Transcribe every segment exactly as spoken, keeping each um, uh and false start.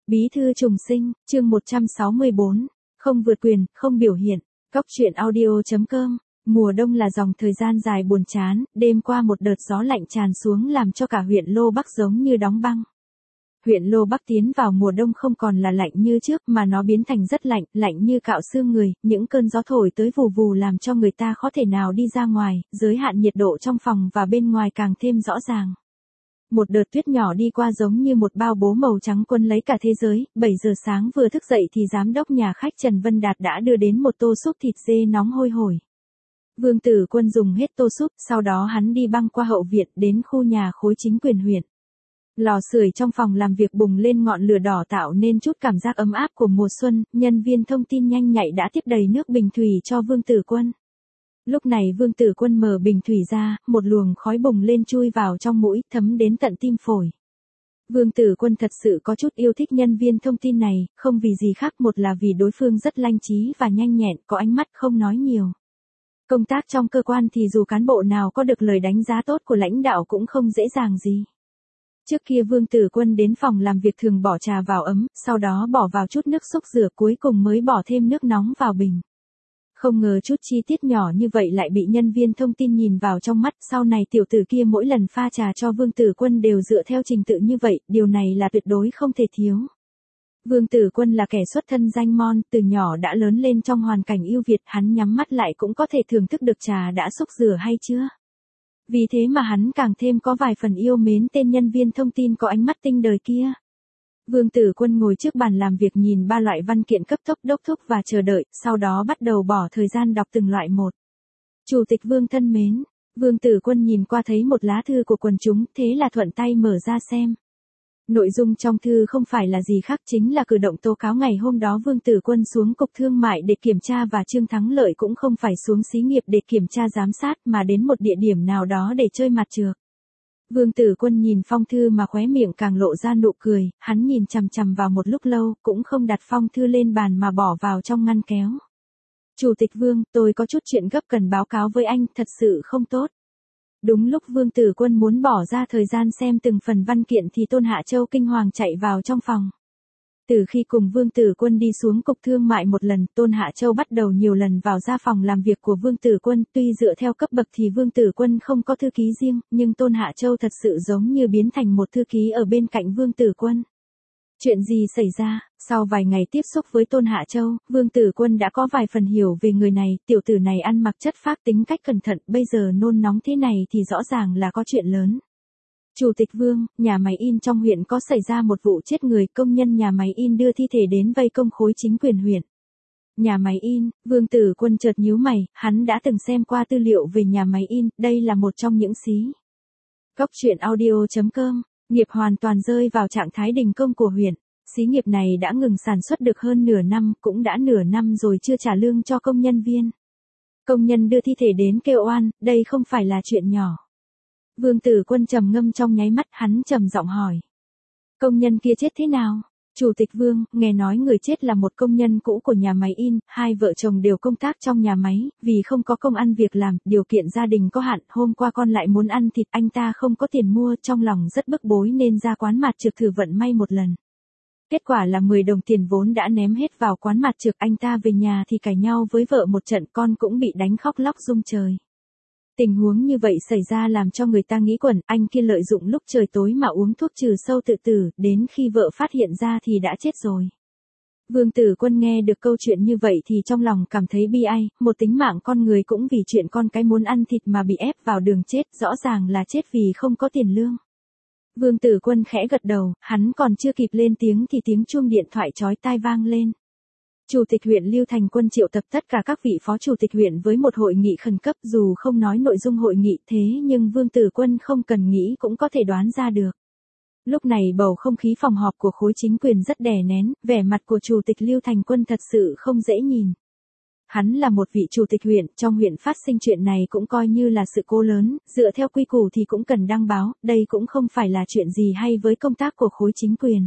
Bí thư trùng sinh, chương một trăm sáu mươi bốn, không vượt quyền, không biểu hiện. Cóc truyện audio.com. Mùa đông là dòng thời gian dài buồn chán, đêm qua một đợt gió lạnh tràn xuống làm cho cả huyện Lô Bắc giống như đóng băng. Huyện Lô Bắc tiến vào mùa đông không còn là lạnh như trước mà nó biến thành rất lạnh, lạnh như cạo xương người, những cơn gió thổi tới vù vù làm cho người ta khó thể nào đi ra ngoài, giới hạn nhiệt độ trong phòng và bên ngoài càng thêm rõ ràng. Một đợt tuyết nhỏ đi qua giống như một bao bố màu trắng quân lấy cả thế giới, bảy giờ sáng vừa thức dậy thì giám đốc nhà khách Trần Vân Đạt đã đưa đến một tô súp thịt dê nóng hôi hổi. Vương Tử Quân dùng hết tô súp, sau đó hắn đi băng qua hậu viện đến khu nhà khối chính quyền huyện. Lò sưởi trong phòng làm việc bùng lên ngọn lửa đỏ tạo nên chút cảm giác ấm áp của mùa xuân, nhân viên thông tin nhanh nhạy đã tiếp đầy nước bình thủy cho Vương Tử Quân. Lúc này Vương Tử Quân mở bình thủy ra, một luồng khói bùng lên chui vào trong mũi, thấm đến tận tim phổi. Vương Tử Quân thật sự có chút yêu thích nhân viên thông tin này, không vì gì khác, một là vì đối phương rất lanh trí và nhanh nhẹn, có ánh mắt không nói nhiều. Công tác trong cơ quan thì dù cán bộ nào có được lời đánh giá tốt của lãnh đạo cũng không dễ dàng gì. Trước kia Vương Tử Quân đến phòng làm việc thường bỏ trà vào ấm, sau đó bỏ vào chút nước xúc rửa, cuối cùng mới bỏ thêm nước nóng vào bình. Không ngờ chút chi tiết nhỏ như vậy lại bị nhân viên thông tin nhìn vào trong mắt, sau này tiểu tử kia mỗi lần pha trà cho Vương Tử Quân đều dựa theo trình tự như vậy, điều này là tuyệt đối không thể thiếu. Vương Tử Quân là kẻ xuất thân danh môn, từ nhỏ đã lớn lên trong hoàn cảnh ưu việt, hắn nhắm mắt lại cũng có thể thưởng thức được trà đã xúc rửa hay chưa. Vì thế mà hắn càng thêm có vài phần yêu mến tên nhân viên thông tin có ánh mắt tinh đời kia. Vương Tử Quân ngồi trước bàn làm việc nhìn ba loại văn kiện cấp tốc đốc thúc và chờ đợi, sau đó bắt đầu bỏ thời gian đọc từng loại một. Chủ tịch Vương thân mến, Vương Tử Quân nhìn qua thấy một lá thư của quần chúng, thế là thuận tay mở ra xem. Nội dung trong thư không phải là gì khác, chính là cử động tố cáo ngày hôm đó Vương Tử Quân xuống Cục Thương mại để kiểm tra và Trương Thắng Lợi cũng không phải xuống xí nghiệp để kiểm tra giám sát mà đến một địa điểm nào đó để chơi mặt trược. Vương Tử Quân nhìn phong thư mà khóe miệng càng lộ ra nụ cười, hắn nhìn chằm chằm vào một lúc lâu, cũng không đặt phong thư lên bàn mà bỏ vào trong ngăn kéo. Chủ tịch Vương, tôi có chút chuyện gấp cần báo cáo với anh, thật sự không tốt. Đúng lúc Vương Tử Quân muốn bỏ ra thời gian xem từng phần văn kiện thì Tôn Hạ Châu kinh hoàng chạy vào trong phòng. Từ khi cùng Vương Tử Quân đi xuống Cục Thương mại một lần, Tôn Hạ Châu bắt đầu nhiều lần vào ra phòng làm việc của Vương Tử Quân, tuy dựa theo cấp bậc thì Vương Tử Quân không có thư ký riêng, nhưng Tôn Hạ Châu thật sự giống như biến thành một thư ký ở bên cạnh Vương Tử Quân. Chuyện gì xảy ra? Sau vài ngày tiếp xúc với Tôn Hạ Châu, Vương Tử Quân đã có vài phần hiểu về người này, tiểu tử này ăn mặc chất phác, tính cách cẩn thận, bây giờ nôn nóng thế này thì rõ ràng là có chuyện lớn. Chủ tịch Vương, nhà máy in trong huyện có xảy ra một vụ chết người, công nhân nhà máy in đưa thi thể đến vây công khối chính quyền huyện. Nhà máy in, Vương Tử Quân chợt nhíu mày, hắn đã từng xem qua tư liệu về nhà máy in, đây là một trong những xí. Cóc truyện audio.com, nghiệp hoàn toàn rơi vào trạng thái đình công của huyện. Xí nghiệp này đã ngừng sản xuất được hơn nửa năm, cũng đã nửa năm rồi chưa trả lương cho công nhân viên. Công nhân đưa thi thể đến kêu oan, đây không phải là chuyện nhỏ. Vương Tử Quân trầm ngâm trong nháy mắt, hắn trầm giọng hỏi. Công nhân kia chết thế nào? Chủ tịch Vương, nghe nói người chết là một công nhân cũ của nhà máy in, hai vợ chồng đều công tác trong nhà máy, vì không có công ăn việc làm, điều kiện gia đình có hạn, hôm qua con lại muốn ăn thịt, anh ta không có tiền mua, trong lòng rất bức bối nên ra quán mặt trược thử vận may một lần. Kết quả là mười đồng tiền vốn đã ném hết vào quán mặt trược, anh ta về nhà thì cãi nhau với vợ một trận, con cũng bị đánh khóc lóc rung trời. Tình huống như vậy xảy ra làm cho người ta nghĩ quẩn, anh kia lợi dụng lúc trời tối mà uống thuốc trừ sâu tự tử, đến khi vợ phát hiện ra thì đã chết rồi. Vương Tử Quân nghe được câu chuyện như vậy thì trong lòng cảm thấy bi ai, một tính mạng con người cũng vì chuyện con cái muốn ăn thịt mà bị ép vào đường chết, rõ ràng là chết vì không có tiền lương. Vương Tử Quân khẽ gật đầu, hắn còn chưa kịp lên tiếng thì tiếng chuông điện thoại chói tai vang lên. Chủ tịch huyện Lưu Thành Quân triệu tập tất cả các vị phó chủ tịch huyện với một hội nghị khẩn cấp, dù không nói nội dung hội nghị thế nhưng Vương Tử Quân không cần nghĩ cũng có thể đoán ra được. Lúc này bầu không khí phòng họp của khối chính quyền rất đè nén, vẻ mặt của chủ tịch Lưu Thành Quân thật sự không dễ nhìn. Hắn là một vị chủ tịch huyện, trong huyện phát sinh chuyện này cũng coi như là sự cố lớn, dựa theo quy củ thì cũng cần đăng báo, đây cũng không phải là chuyện gì hay với công tác của khối chính quyền.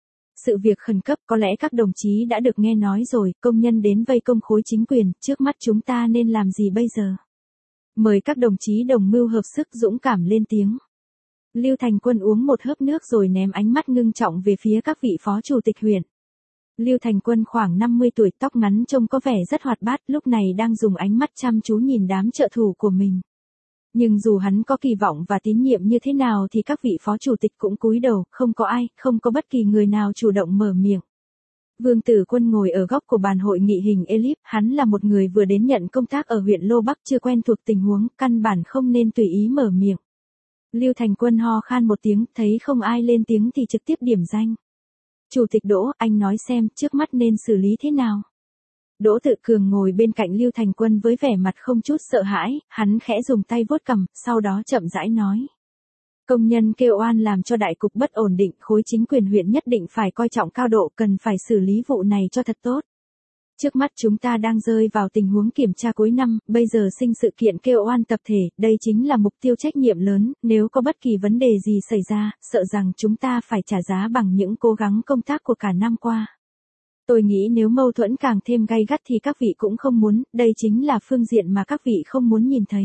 Sự việc khẩn cấp, có lẽ các đồng chí đã được nghe nói rồi, công nhân đến vây công khối chính quyền, trước mắt chúng ta nên làm gì bây giờ? Mời các đồng chí đồng mưu hợp sức dũng cảm lên tiếng. Lưu Thành Quân uống một hớp nước rồi ném ánh mắt ngưng trọng về phía các vị phó chủ tịch huyện. Lưu Thành Quân khoảng năm mươi tuổi, tóc ngắn trông có vẻ rất hoạt bát, lúc này đang dùng ánh mắt chăm chú nhìn đám trợ thủ của mình. Nhưng dù hắn có kỳ vọng và tín nhiệm như thế nào thì các vị phó chủ tịch cũng cúi đầu, không có ai, không có bất kỳ người nào chủ động mở miệng. Vương Tử Quân ngồi ở góc của bàn hội nghị hình elip, hắn là một người vừa đến nhận công tác ở huyện Lô Bắc, chưa quen thuộc tình huống, căn bản không nên tùy ý mở miệng. Lưu Thành Quân ho khan một tiếng, thấy không ai lên tiếng thì trực tiếp điểm danh. Chủ tịch Đỗ, anh nói xem, trước mắt nên xử lý thế nào? Đỗ Tự Cường ngồi bên cạnh Lưu Thành Quân với vẻ mặt không chút sợ hãi, hắn khẽ dùng tay vuốt cằm, sau đó chậm rãi nói. Công nhân kêu oan làm cho đại cục bất ổn định, khối chính quyền huyện nhất định phải coi trọng cao độ, cần phải xử lý vụ này cho thật tốt. Trước mắt chúng ta đang rơi vào tình huống kiểm tra cuối năm, bây giờ sinh sự kiện kêu oan tập thể, đây chính là mục tiêu trách nhiệm lớn, nếu có bất kỳ vấn đề gì xảy ra, sợ rằng chúng ta phải trả giá bằng những cố gắng công tác của cả năm qua. Tôi nghĩ nếu mâu thuẫn càng thêm gay gắt thì các vị cũng không muốn, đây chính là phương diện mà các vị không muốn nhìn thấy.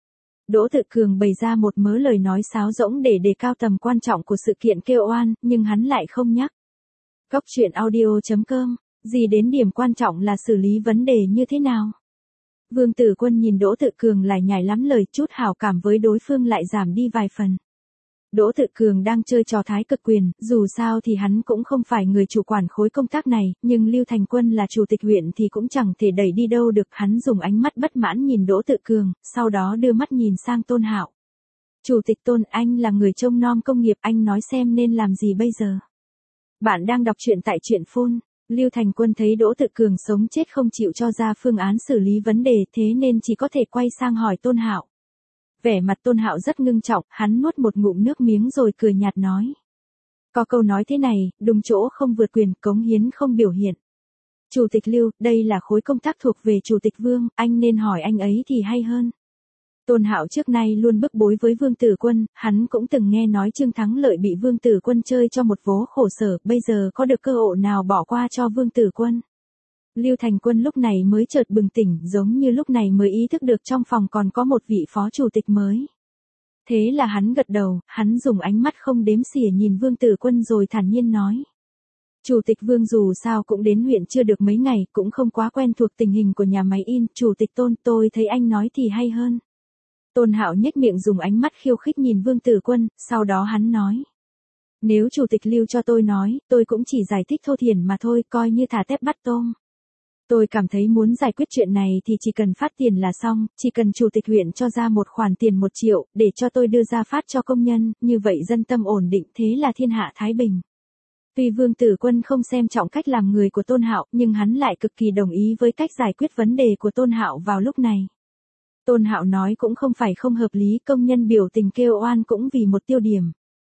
Đỗ Tự Cường bày ra một mớ lời nói sáo rỗng để đề cao tầm quan trọng của sự kiện kêu oan, nhưng hắn lại không nhắc. Góc truyện audio chấm com, gì đến điểm quan trọng là xử lý vấn đề như thế nào? Vương Tử Quân nhìn Đỗ Tự Cường lải nhải lắm lời, chút hảo cảm với đối phương lại giảm đi vài phần. Đỗ Tự Cường đang chơi trò thái cực quyền, dù sao thì hắn cũng không phải người chủ quản khối công tác này, nhưng Lưu Thành Quân là chủ tịch huyện thì cũng chẳng thể đẩy đi đâu được. Hắn dùng ánh mắt bất mãn nhìn Đỗ Tự Cường, sau đó đưa mắt nhìn sang Tôn Hạo. Chủ tịch Tôn, anh là người trông nom công nghiệp, anh nói xem nên làm gì bây giờ? Bạn đang đọc truyện tại truyện phone. Lưu Thành Quân thấy Đỗ Tự Cường sống chết không chịu cho ra phương án xử lý vấn đề, thế nên chỉ có thể quay sang hỏi Tôn Hạo. Vẻ mặt Tôn Hạo rất ngưng trọng, hắn nuốt một ngụm nước miếng rồi cười nhạt nói. Có câu nói thế này, đúng chỗ không vượt quyền, cống hiến không biểu hiện. Chủ tịch Lưu, đây là khối công tác thuộc về Chủ tịch Vương, anh nên hỏi anh ấy thì hay hơn. Tôn Hạo trước nay luôn bức bối với Vương Tử Quân, hắn cũng từng nghe nói Trương Thắng Lợi bị Vương Tử Quân chơi cho một vố khổ sở, bây giờ có được cơ hội nào bỏ qua cho Vương Tử Quân. Lưu Thành Quân lúc này mới chợt bừng tỉnh, giống như lúc này mới ý thức được trong phòng còn có một vị phó chủ tịch mới. Thế là hắn gật đầu, hắn dùng ánh mắt không đếm xỉa nhìn Vương Tử Quân rồi thản nhiên nói. Chủ tịch Vương dù sao cũng đến huyện chưa được mấy ngày, cũng không quá quen thuộc tình hình của nhà máy in, Chủ tịch Tôn, tôi thấy anh nói thì hay hơn. Tôn Hạo nhếch miệng dùng ánh mắt khiêu khích nhìn Vương Tử Quân, sau đó hắn nói. Nếu Chủ tịch Lưu cho tôi nói, tôi cũng chỉ giải thích thô thiển mà thôi, coi như thả tép bắt tôm. Tôi cảm thấy muốn giải quyết chuyện này thì chỉ cần phát tiền là xong, chỉ cần Chủ tịch huyện cho ra một khoản tiền một triệu, để cho tôi đưa ra phát cho công nhân, như vậy dân tâm ổn định, thế là thiên hạ thái bình. Tuy Vương Tử Quân không xem trọng cách làm người của Tôn Hạo, nhưng hắn lại cực kỳ đồng ý với cách giải quyết vấn đề của Tôn Hạo vào lúc này. Tôn Hạo nói cũng không phải không hợp lý, công nhân biểu tình kêu oan cũng vì một tiêu điểm.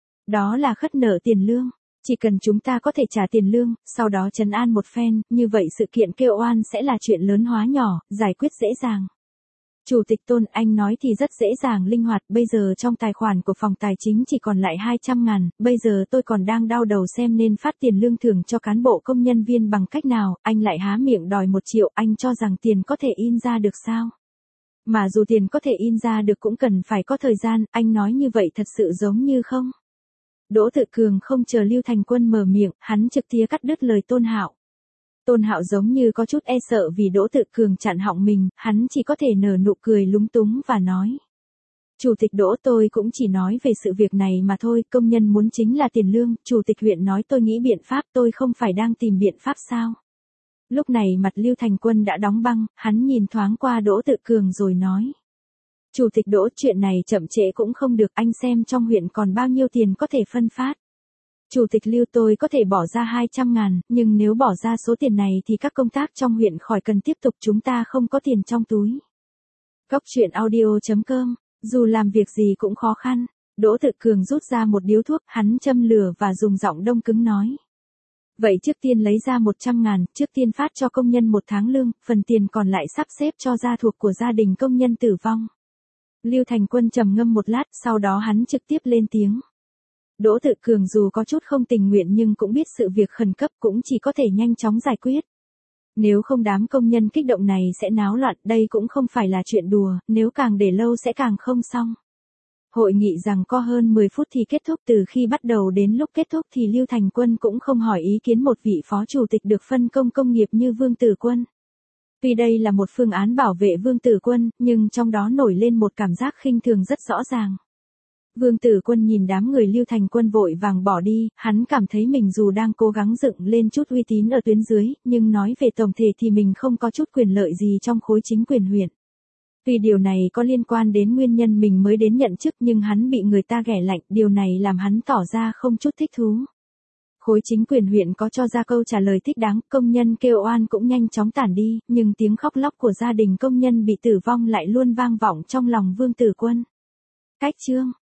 Đó là khất nợ tiền lương. Chỉ cần chúng ta có thể trả tiền lương, sau đó trấn an một phen, như vậy sự kiện kêu oan sẽ là chuyện lớn hóa nhỏ, giải quyết dễ dàng. Chủ tịch Tôn, anh nói thì rất dễ dàng linh hoạt, bây giờ trong tài khoản của phòng tài chính chỉ còn lại hai trăm ngàn, bây giờ tôi còn đang đau đầu xem nên phát tiền lương thưởng cho cán bộ công nhân viên bằng cách nào, anh lại há miệng đòi một triệu, anh cho rằng tiền có thể in ra được sao? Mà dù tiền có thể in ra được cũng cần phải có thời gian, anh nói như vậy thật sự giống như không? Đỗ Tự Cường không chờ Lưu Thành Quân mở miệng, hắn trực tiếp cắt đứt lời Tôn Hạo. Tôn Hạo giống như có chút e sợ vì Đỗ Tự Cường chặn họng mình, hắn chỉ có thể nở nụ cười lúng túng và nói. Chủ tịch Đỗ, tôi cũng chỉ nói về sự việc này mà thôi, công nhân muốn chính là tiền lương, Chủ tịch huyện nói tôi nghĩ biện pháp, tôi không phải đang tìm biện pháp sao? Lúc này mặt Lưu Thành Quân đã đóng băng, hắn nhìn thoáng qua Đỗ Tự Cường rồi nói. Chủ tịch Đỗ, chuyện này chậm trễ cũng không được, anh xem trong huyện còn bao nhiêu tiền có thể phân phát. Chủ tịch Lưu, tôi có thể bỏ ra hai trăm ngàn, nhưng nếu bỏ ra số tiền này thì các công tác trong huyện khỏi cần tiếp tục, chúng ta không có tiền trong túi. Góc truyện audio chấm com, dù làm việc gì cũng khó khăn. Đỗ Tự Cường rút ra một điếu thuốc, hắn châm lửa và dùng giọng đông cứng nói. Vậy trước tiên lấy ra một trăm ngàn, trước tiên phát cho công nhân một tháng lương, phần tiền còn lại sắp xếp cho gia thuộc của gia đình công nhân tử vong. Lưu Thành Quân trầm ngâm một lát, sau đó hắn trực tiếp lên tiếng. Đỗ Tự Cường dù có chút không tình nguyện nhưng cũng biết sự việc khẩn cấp, cũng chỉ có thể nhanh chóng giải quyết. Nếu không đám công nhân kích động này sẽ náo loạn, đây cũng không phải là chuyện đùa, nếu càng để lâu sẽ càng không xong. Hội nghị rằng có hơn mười phút thì kết thúc, từ khi bắt đầu đến lúc kết thúc thì Lưu Thành Quân cũng không hỏi ý kiến một vị phó chủ tịch được phân công công nghiệp như Vương Tử Quân. Tuy đây là một phương án bảo vệ Vương Tử Quân, nhưng trong đó nổi lên một cảm giác khinh thường rất rõ ràng. Vương Tử Quân nhìn đám người Lưu Thành Quân vội vàng bỏ đi, hắn cảm thấy mình dù đang cố gắng dựng lên chút uy tín ở tuyến dưới, nhưng nói về tổng thể thì mình không có chút quyền lợi gì trong khối chính quyền huyện. Tuy điều này có liên quan đến nguyên nhân mình mới đến nhận chức, nhưng hắn bị người ta ghẻ lạnh, điều này làm hắn tỏ ra không chút thích thú. Khối chính quyền huyện có cho ra câu trả lời thích đáng, công nhân kêu oan cũng nhanh chóng tản đi, nhưng tiếng khóc lóc của gia đình công nhân bị tử vong lại luôn vang vọng trong lòng Vương Tử Quân. Cách chương